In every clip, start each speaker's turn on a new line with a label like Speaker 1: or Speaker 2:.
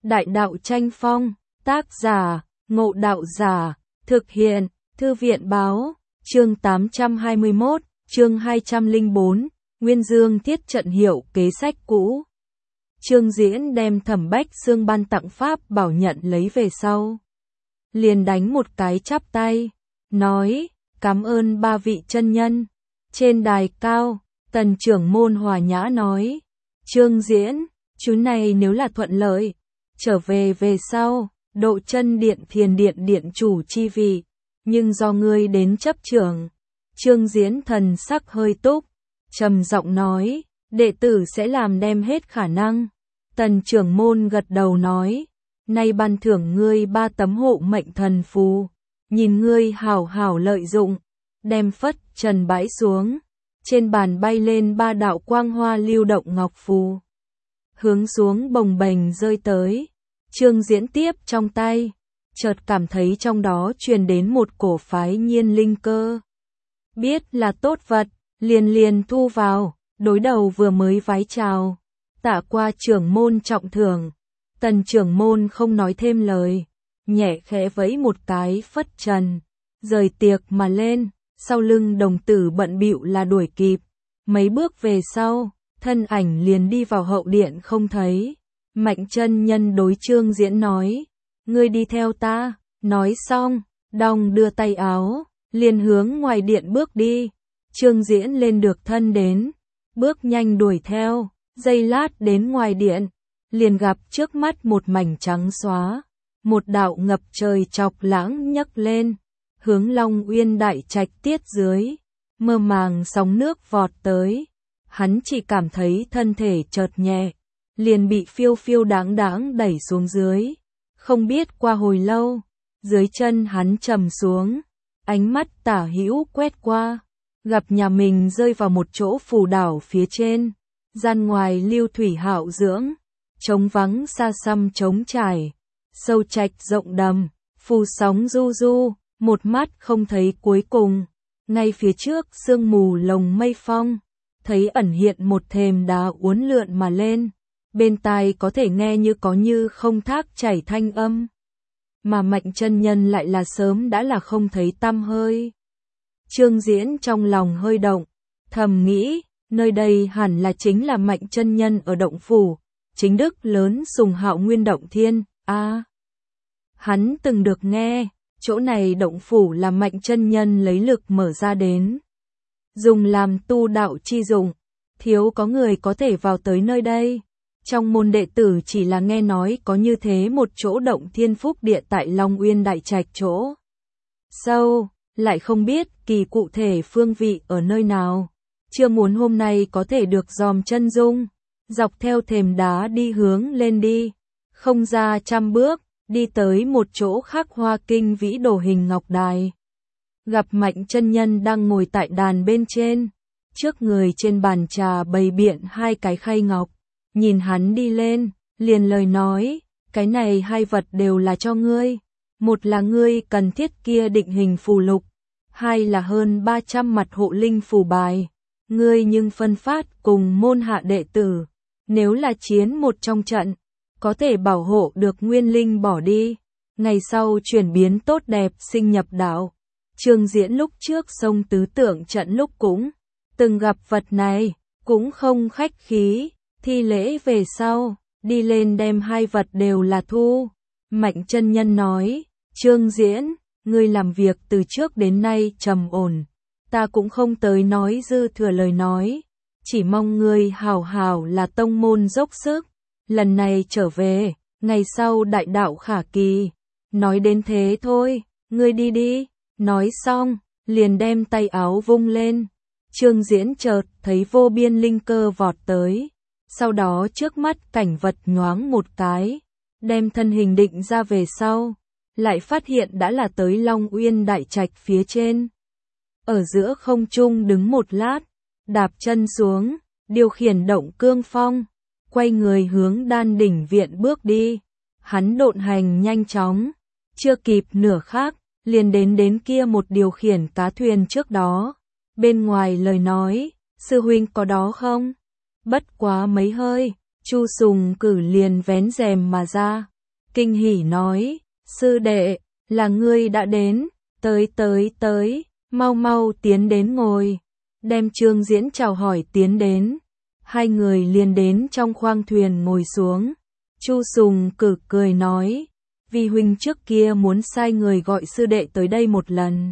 Speaker 1: Đại đạo tranh phong, tác giả, Ngộ Đạo Giả, thực hiện, Thư viện báo, chương 821, chương 204, Nguyên Dương thiết trận hiệu kế sách cũ. Trương Diễn đem Thẩm Bách Xương ban tặng pháp bảo nhận lấy về sau. Liền đánh một cái chắp tay, nói, cảm ơn ba vị chân nhân. Trên đài cao, Tần trưởng môn hòa nhã nói, Trương Diễn, chú này nếu là thuận lợi, trở về sau, độ chân điện thiền điện điện chủ chi vị, nhưng do ngươi đến chấp trưởng. Trương Diễn thần sắc hơi túc, trầm giọng nói, đệ tử sẽ làm đem hết khả năng. Tần trưởng môn gật đầu nói, nay ban thưởng ngươi 3 tấm hộ mệnh thần phù, nhìn ngươi hảo hảo lợi dụng, đem phất trần bãi xuống, trên bàn bay lên 3 đạo quang hoa lưu động ngọc phù, hướng xuống bồng bềnh rơi tới. Trương Diễn tiếp trong tay, chợt cảm thấy trong đó truyền đến một cổ phái nhiên linh cơ. Biết là tốt vật, liền thu vào, đối đầu vừa mới vái chào, tạ qua trưởng môn trọng thưởng. Tần trưởng môn không nói thêm lời, nhẹ khẽ vẫy một cái phất trần, rời tiệc mà lên, sau lưng đồng tử bận bịu là đuổi kịp. Mấy bước về sau, thân ảnh liền đi vào hậu điện không thấy. Mạnh chân nhân đối Trương Diễn nói, ngươi đi theo ta. Nói xong, đong đưa tay áo, liền hướng ngoài điện bước đi. Trương Diễn lên được thân đến, bước nhanh đuổi theo, giây lát đến ngoài điện, liền gặp trước mắt một mảnh trắng xóa, một đạo ngập trời chọc lãng nhấc lên, hướng Long Uyên đại trạch tiết dưới, mơ màng sóng nước vọt tới. Hắn chỉ cảm thấy thân thể chợt nhẹ, liền bị phiêu phiêu đáng đáng đẩy xuống dưới. Không biết qua hồi lâu, dưới chân hắn trầm xuống, ánh mắt tả hữu quét qua, gặp nhà mình rơi vào một chỗ phù đảo phía trên, gian ngoài lưu thủy hạo dưỡng, trống vắng xa xăm trống trải, sâu trạch rộng đầm, phù sóng du du, một mắt không thấy cuối cùng. Ngay phía trước sương mù lồng mây phong, thấy ẩn hiện một thềm đá uốn lượn mà lên, bên tai có thể nghe như có như không thác chảy thanh âm. Mà Mạnh chân nhân lại là sớm đã là không thấy tăm hơi. Trương Diễn trong lòng hơi động, thầm nghĩ, nơi đây hẳn là chính là Mạnh chân nhân ở động phủ, chính đức lớn Sùng Hạo Nguyên động thiên. Hắn từng được nghe, chỗ này động phủ là Mạnh chân nhân lấy lực mở ra đến, dùng làm tu đạo chi dụng, thiếu có người có thể vào tới nơi đây. Trong môn đệ tử chỉ là nghe nói có như thế một chỗ động thiên phúc địa tại Long Uyên đại trạch chỗ sâu, lại không biết kỳ cụ thể phương vị ở nơi nào. Chưa muốn hôm nay có thể được dòm chân dung, dọc theo thềm đá đi hướng lên đi, không ra 100 bước, đi tới một chỗ khắc hoa kinh vĩ đồ hình ngọc đài. Gặp Mạnh chân nhân đang ngồi tại đàn bên trên, trước người trên bàn trà bày biện 2 cái khay ngọc. Nhìn hắn đi lên, liền lời nói, cái này 2 vật đều là cho ngươi. Một là ngươi cần thiết kia định hình phù lục, 2 là hơn 300 mặt hộ linh phù bài. Ngươi nhưng phân phát cùng môn hạ đệ tử, nếu là chiến một trong trận, có thể bảo hộ được nguyên linh bỏ đi, ngày sau chuyển biến tốt đẹp sinh nhập đạo. Trương Diễn lúc trước sông tứ tượng trận lúc cũng từng gặp vật này, cũng không khách khí, thi lễ về sau, đi lên đem 2 vật đều là thu. Mạnh chân nhân nói, Trương Diễn, ngươi làm việc từ trước đến nay trầm ổn, ta cũng không tới nói dư thừa lời nói, chỉ mong ngươi hảo hảo là tông môn dốc sức, lần này trở về, ngày sau đại đạo khả kỳ. Nói đến thế thôi, ngươi đi đi. Nói xong, liền đem tay áo vung lên. Trương Diễn chợt thấy vô biên linh cơ vọt tới, sau đó trước mắt cảnh vật nhoáng một cái, đem thân hình định ra về sau, lại phát hiện đã là tới Long Uyên đại trạch phía trên. Ở giữa không trung đứng một lát, đạp chân xuống, điều khiển động cương phong, quay người hướng Đan đỉnh viện bước đi. Hắn độn hành nhanh chóng, chưa kịp nửa khắc, liền đến kia một điều khiển cá thuyền trước đó. Bên ngoài lời nói, sư huynh có đó không? Bất quá mấy hơi, Chu Sùng Cử liền vén rèm mà ra, kinh hỉ nói, sư đệ, là ngươi đã đến, tới, mau mau tiến đến ngồi. Đem Trương Diễn chào hỏi tiến đến. Hai người liền đến trong khoang thuyền ngồi xuống. Chu Sùng Cử cười nói, vì huynh trước kia muốn sai người gọi sư đệ tới đây một lần.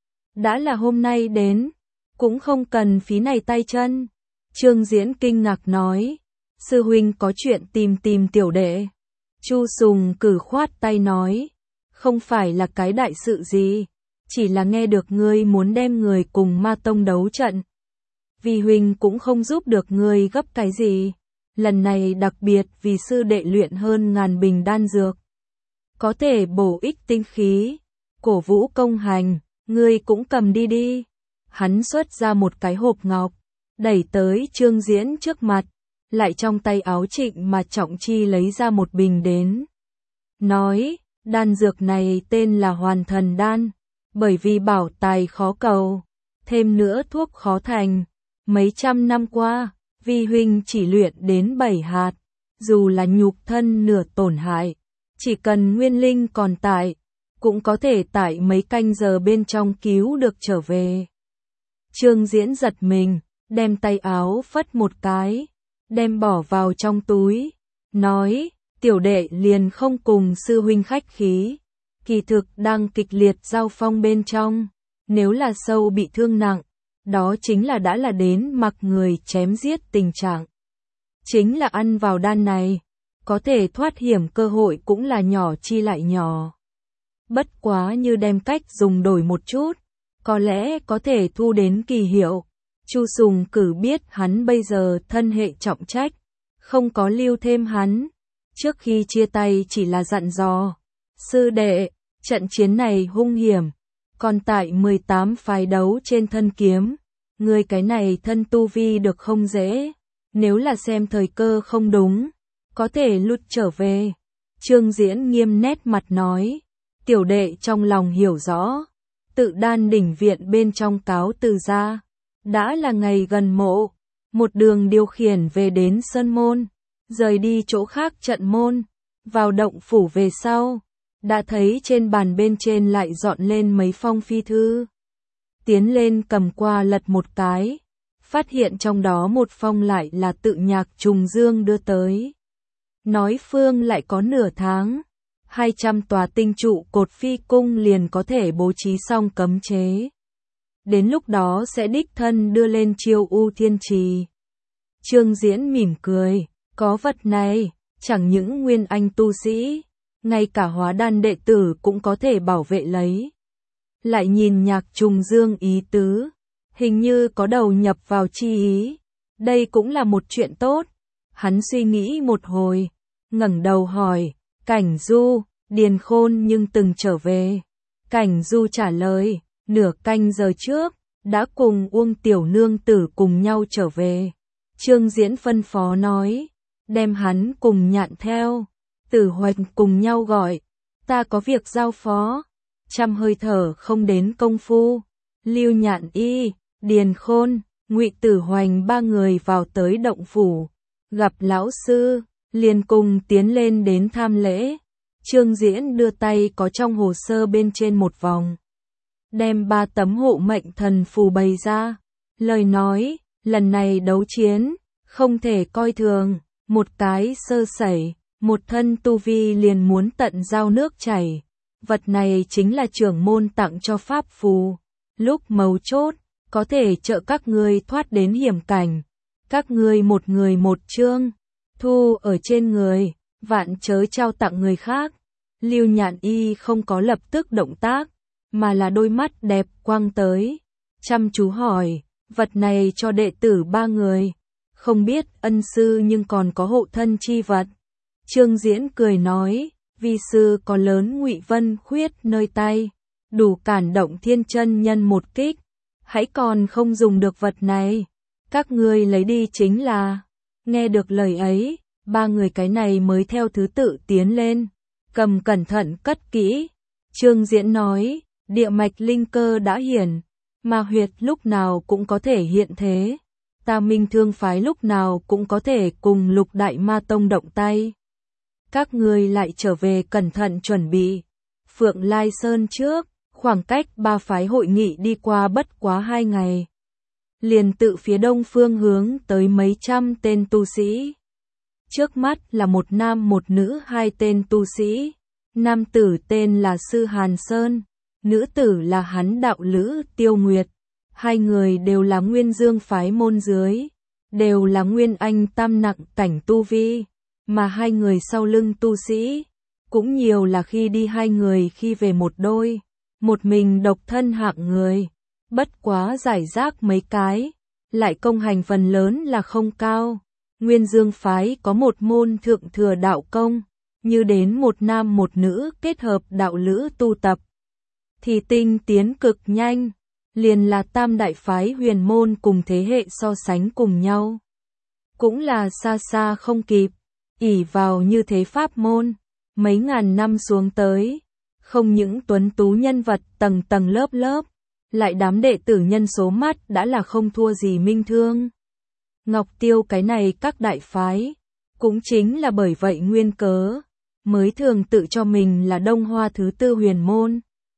Speaker 1: Đã là hôm nay đến, cũng không cần phí này tay chân. Trương Diễn kinh ngạc nói, sư huynh có chuyện tìm tiểu đệ. Chu Sùng Cử khoát tay nói, không phải là cái đại sự gì, chỉ là nghe được ngươi muốn đem người cùng Ma Tông đấu trận. Vì huynh cũng không giúp được ngươi gấp cái gì, lần này đặc biệt vì sư đệ luyện hơn 1000 bình đan dược. Có thể bổ ích tinh khí, cổ vũ công hành, ngươi cũng cầm đi đi. Hắn xuất ra một cái hộp ngọc, đẩy tới Trương Diễn trước mặt, lại trong tay áo Trịnh mà Trọng Chi lấy ra một bình đến. Nói, đan dược này tên là Hoàn Thần Đan, bởi vì bảo tài khó cầu, thêm nữa thuốc khó thành. Mấy trăm năm qua, vi huynh chỉ luyện đến 7 hạt, dù là nhục thân nửa tổn hại, chỉ cần nguyên linh còn tại, cũng có thể tại mấy canh giờ bên trong cứu được trở về. Trương Diễn giật mình, đem tay áo phất một cái, đem bỏ vào trong túi, nói, tiểu đệ liền không cùng sư huynh khách khí, kỳ thực đang kịch liệt giao phong bên trong, nếu là sâu bị thương nặng, đó chính là đã là đến mặc người chém giết tình trạng. Chính là ăn vào đan này, có thể thoát hiểm cơ hội cũng là nhỏ chi lại nhỏ. Bất quá như đem cách dùng đổi một chút, có lẽ có thể thu đến kỳ hiệu. Chu Sùng Cử biết hắn bây giờ thân hệ trọng trách, không có lưu thêm hắn. Trước khi chia tay chỉ là dặn dò, sư đệ, trận chiến này hung hiểm, còn tại 18 phái đấu trên thân kiếm, người cái này thân tu vi được không dễ, nếu là xem thời cơ không đúng, có thể lùi trở về. Trương Diễn nghiêm nét mặt nói, tiểu đệ trong lòng hiểu rõ, tự đan đỉnh viện bên trong cáo từ ra, đã là ngày gần mộ, một đường điều khiển về đến Sơn Môn, rời đi chỗ khác trận môn, vào động phủ về sau, đã thấy trên bàn bên trên lại dọn lên mấy phong phi thư. Tiến lên cầm qua lật một cái, phát hiện trong đó một phong lại là tự Nhạc Trùng Dương đưa tới. Nói phương lại có nửa tháng, 200 tòa tinh trụ cột phi cung liền có thể bố trí xong cấm chế. Đến lúc đó sẽ đích thân đưa lên Chiêu U Thiên Trì. Trương Diễn mỉm cười, có vật này, chẳng những nguyên anh tu sĩ, ngay cả hóa đan đệ tử cũng có thể bảo vệ lấy. Lại nhìn Nhạc Trùng Dương ý tứ, hình như có đầu nhập vào chi ý, đây cũng là một chuyện tốt. Hắn suy nghĩ một hồi, ngẩng đầu hỏi, Cảnh Du, Điền Khôn nhưng từng trở về. Cảnh Du trả lời, nửa canh giờ trước, đã cùng Uông Tiểu Nương Tử cùng nhau trở về. Trương Diễn phân phó nói, đem hắn cùng Nhạn theo, Tử Hoành cùng nhau gọi, ta có việc giao phó. Trăm hơi thở không đến công phu, Lưu Nhạn Y, Điền Khôn, Ngụy Tử Hoành ba người vào tới động phủ, gặp lão sư, liền cùng tiến lên đến tham lễ. Trương Diễn đưa tay có trong hồ sơ bên trên một vòng, đem 3 tấm hộ mệnh thần phù bày ra, lời nói, lần này đấu chiến, không thể coi thường, một cái sơ sẩy, một thân tu vi liền muốn tận dao nước chảy. Vật này chính là trưởng môn tặng cho pháp phù, lúc mấu chốt, có thể trợ các ngươi thoát đến hiểm cảnh. Các ngươi một người một chương, thu ở trên người, vạn chớ trao tặng người khác. Lưu Nhạn Y không có lập tức động tác, mà là đôi mắt đẹp quang tới, chăm chú hỏi, vật này cho đệ tử 3 người, không biết ân sư nhưng còn có hộ thân chi vật. Trương Diễn cười nói, vi sư có lớn Ngụy Vân Khuyết nơi tay, đủ cản động Thiên Chân Nhân một kích, hãy còn không dùng được vật này, các ngươi lấy đi chính là. Nghe được lời ấy, 3 người cái này mới theo thứ tự tiến lên, cầm cẩn thận cất kỹ. Trương Diễn nói, địa mạch linh cơ đã hiển, mà huyệt lúc nào cũng có thể hiện thế, ta Minh Thương phái lúc nào cũng có thể cùng Lục Đại Ma Tông động tay. Các ngươi lại trở về cẩn thận chuẩn bị. Phượng Lai Sơn trước, khoảng cách ba phái hội nghị đi qua bất quá 2 ngày. Liền tự phía đông phương hướng tới mấy trăm tên tu sĩ. Trước mắt là một nam một nữ 2 tên tu sĩ. Nam tử tên là Sư Hàn Sơn, nữ tử là hắn đạo lữ Tiêu Nguyệt. 2 người đều là Nguyên Dương phái môn dưới, đều là Nguyên Anh tam nặng cảnh tu vi, mà 2 người sau lưng tu sĩ, cũng nhiều là khi đi 2 người khi về một đôi, một mình độc thân hạng người, bất quá giải rác mấy cái, lại công hành phần lớn là không cao. Nguyên Dương phái có một môn thượng thừa đạo công, như đến một nam một nữ kết hợp đạo lữ tu tập, thì tinh tiến cực nhanh, liền là tam đại phái huyền môn cùng thế hệ so sánh cùng nhau. Cũng là xa xa không kịp, ỷ vào như thế pháp môn, mấy ngàn năm xuống tới, không những tuấn tú nhân vật tầng tầng lớp lớp, lại đám đệ tử nhân số mắt đã là không thua gì Minh Thương, Ngọc Tiêu cái này các đại phái. Cũng chính là bởi vậy nguyên cớ, mới thường tự cho mình là Đông Hoa thứ 4 huyền môn.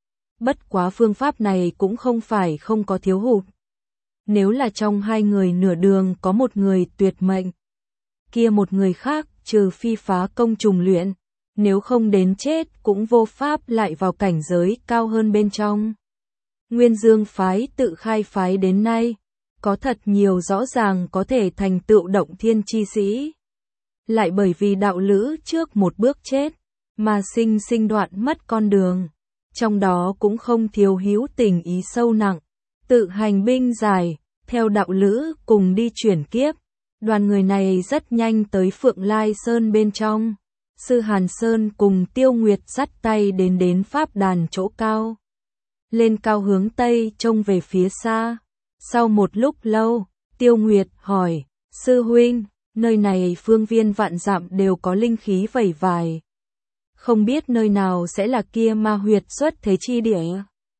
Speaker 1: Bất quá phương pháp này cũng không phải không có thiếu hụt. Nếu là trong 2 người nửa đường có một người tuyệt mệnh, kia một người khác trừ phi phá công trùng luyện, nếu không đến chết cũng vô pháp lại vào cảnh giới cao hơn bên trong. Nguyên Dương phái tự khai phái đến nay, có thật nhiều rõ ràng có thể thành tựu động thiên chi sĩ. Lại bởi vì đạo lữ trước một bước chết, mà sinh đoạn mất con đường. Trong đó cũng không thiếu hữu tình ý sâu nặng, tự hành binh giải, theo đạo lữ cùng đi chuyển kiếp. Đoàn người này rất nhanh tới Phượng Lai Sơn bên trong. Sư Hàn Sơn cùng Tiêu Nguyệt dắt tay đến pháp đàn chỗ cao. Lên cao hướng Tây trông về phía xa. Sau một lúc lâu, Tiêu Nguyệt hỏi, sư huynh, nơi này phương viên vạn dặm đều có linh khí vẩy vài. Không biết nơi nào sẽ là kia ma huyệt xuất thế chi địa.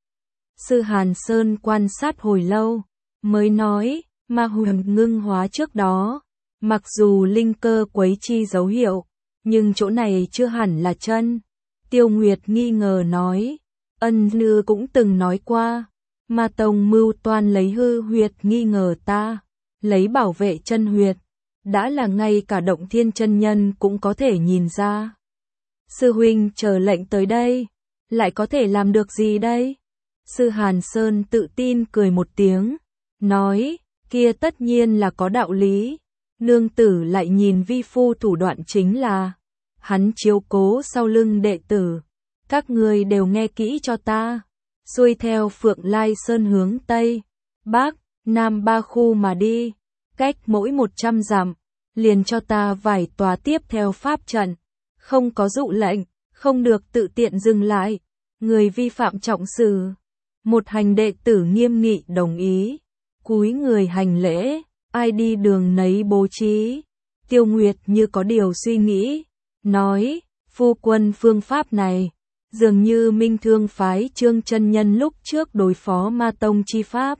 Speaker 1: Sư Hàn Sơn quan sát hồi lâu, mới nói, ma huyệt ngưng hóa trước đó, mặc dù linh cơ quấy chi dấu hiệu, nhưng chỗ này chưa hẳn là chân. Tiêu Nguyệt nghi ngờ nói, ân nư cũng từng nói qua, ma tông mưu toan lấy hư huyệt nghi ngờ ta, lấy bảo vệ chân huyệt, đã là ngay cả động thiên chân nhân cũng có thể nhìn ra. Sư huynh chờ lệnh tới đây, lại có thể làm được gì đây? Sư Hàn Sơn tự tin cười một tiếng, nói, kia tất nhiên là có đạo lý. Nương tử lại nhìn vi phu thủ đoạn chính là, hắn chiếu cố sau lưng đệ tử. Các ngươi đều nghe kỹ cho ta, xuôi theo Phượng Lai Sơn hướng Tây, Bắc, Nam 3 khu mà đi, cách mỗi 100 dặm, liền cho ta vài tòa tiếp theo pháp trận. Không có dụ lệnh, không được tự tiện dừng lại, người vi phạm trọng xử. Một hành đệ tử nghiêm nghị đồng ý, cúi người hành lễ, ai đi đường nấy bố trí. Tiêu Nguyệt như có điều suy nghĩ, nói, phu quân phương pháp này, dường như Minh Thương phái Trương chân nhân lúc trước đối phó ma tông chi pháp.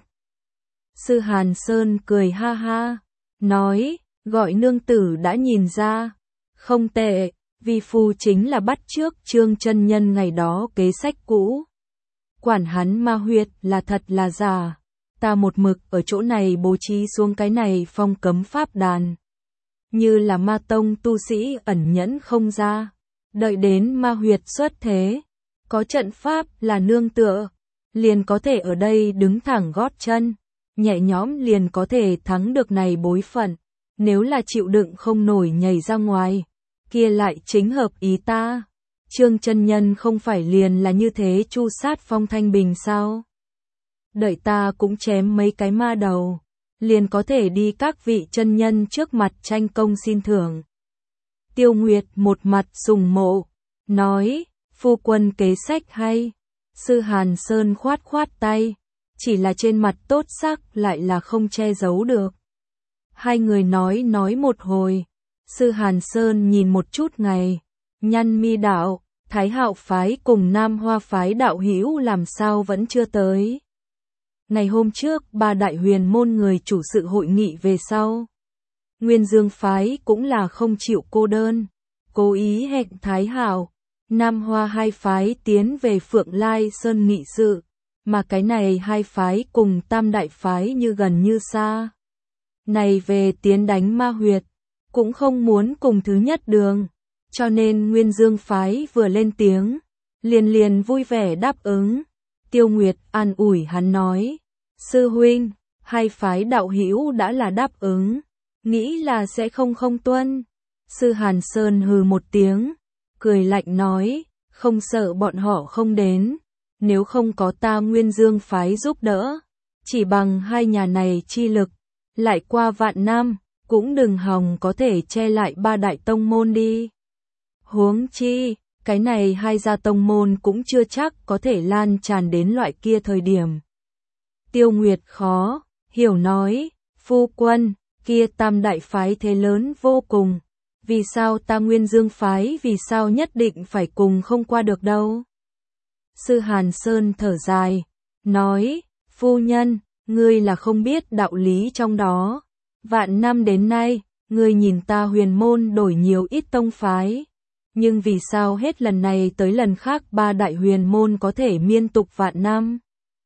Speaker 1: Sư Hàn Sơn cười ha ha, nói, gọi nương tử đã nhìn ra, không tệ. Vi phu chính là bắt trước Trương chân nhân ngày đó kế sách cũ. Quản hắn ma huyệt là thật là giả. Ta một mực ở chỗ này bố trí xuống cái này phong cấm pháp đàn. Như là ma tông tu sĩ ẩn nhẫn không ra. Đợi đến ma huyệt xuất thế. Có trận pháp là nương tựa. Liền có thể ở đây đứng thẳng gót chân. Nhẹ nhõm liền có thể thắng được này bối phận. Nếu là chịu đựng không nổi nhảy ra ngoài. Kia lại chính hợp ý ta. Trương chân nhân không phải liền là như thế chu sát Phong Thanh Bình sao? Đợi ta cũng chém mấy cái ma đầu, liền có thể đi các vị chân nhân trước mặt tranh công xin thưởng. Tiêu Nguyệt một mặt sùng mộ, nói, phu quân kế sách hay. Sư Hàn Sơn khoát khoát tay, chỉ là trên mặt tốt sắc lại là không che giấu được. 2 người nói một hồi. Sư Hàn Sơn nhìn một chút ngày, nhăn mi đạo, Thái Hạo phái cùng Nam Hoa phái đạo hữu làm sao vẫn chưa tới. Ngày hôm trước 3 đại huyền môn người chủ sự hội nghị về sau. Nguyên Dương phái cũng là không chịu cô đơn, cố ý hẹn Thái Hảo, Nam Hoa hai phái tiến về Phượng Lai Sơn nghị sự, mà cái này hai phái cùng Tam đại phái như gần như xa. Này về tiến đánh Ma Huyệt, cũng không muốn cùng thứ nhất đường, cho nên Nguyên Dương phái vừa lên tiếng, liền vui vẻ đáp ứng. Tiêu Nguyệt an ủi hắn nói, sư huynh, hai phái đạo hữu đã là đáp ứng, nghĩ là sẽ không tuân. Sư Hàn Sơn hừ một tiếng, cười lạnh nói, không sợ bọn họ không đến, nếu không có ta Nguyên Dương phái giúp đỡ, chỉ bằng hai nhà này chi lực, lại qua vạn năm, cũng đừng hòng có thể che lại ba đại tông môn đi. Huống chi, cái này hai gia tông môn cũng chưa chắc có thể lan tràn đến loại kia thời điểm. Tiêu Nguyệt khó hiểu nói, phu quân, kia Tam đại phái thế lớn vô cùng, vì sao ta Nguyên Dương phái vì sao nhất định phải cùng không qua được đâu. Sư Hàn Sơn thở dài, nói, phu nhân, ngươi là không biết đạo lý trong đó. Vạn năm đến nay, ngươi nhìn ta Huyền môn đổi nhiều ít tông phái, nhưng vì sao hết lần này tới lần khác ba đại huyền môn có thể miên tục vạn năm?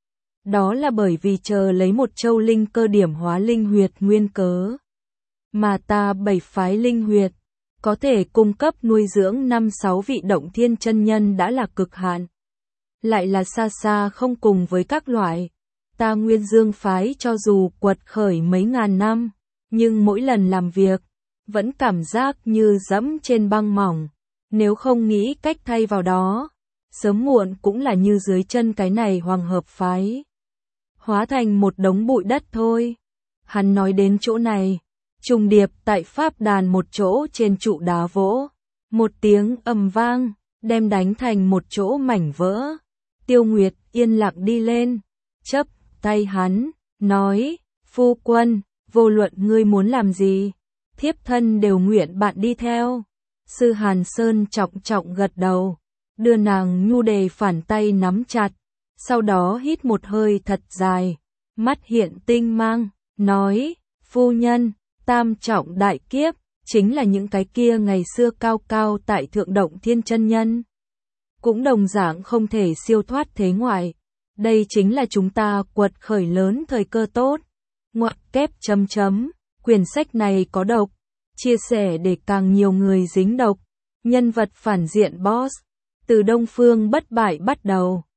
Speaker 1: Đó là bởi vì chờ lấy một châu linh cơ điểm hóa linh huyệt nguyên cớ. Mà ta bảy phái linh huyệt, có thể cung cấp nuôi dưỡng 5-6 vị động thiên chân nhân đã là cực hạn. Lại là xa xa không cùng với các loại. Ta Nguyên Dương phái cho dù quật khởi mấy ngàn năm, nhưng mỗi lần làm việc, vẫn cảm giác như dẫm trên băng mỏng. Nếu không nghĩ cách thay vào đó, sớm muộn cũng là như dưới chân cái này Hoàng Hợp phái. Hóa thành một đống bụi đất thôi. Hắn nói đến chỗ này, trùng điệp tại pháp đàn một chỗ trên trụ đá vỗ. Một tiếng ầm vang, đem đánh thành một chỗ mảnh vỡ. Tiêu Nguyệt yên lặng đi lên, chấp tay hắn, nói, phu quân, vô luận ngươi muốn làm gì, thiếp thân đều nguyện bạn đi theo. Sư Hàn Sơn trọng gật đầu, đưa nàng nhu đề phản tay nắm chặt, sau đó hít một hơi thật dài, mắt hiện tinh mang, nói, phu nhân, tam trọng đại kiếp, chính là những cái kia ngày xưa cao cao tại thượng động thiên chân nhân. Cũng đồng dạng không thể siêu thoát thế ngoại. Đây chính là chúng ta quật khởi lớn thời cơ tốt. Ngoặc kép chấm chấm, quyển sách này có độc, chia sẻ để càng nhiều người dính độc. Nhân vật phản diện boss, từ Đông Phương bất bại bắt đầu.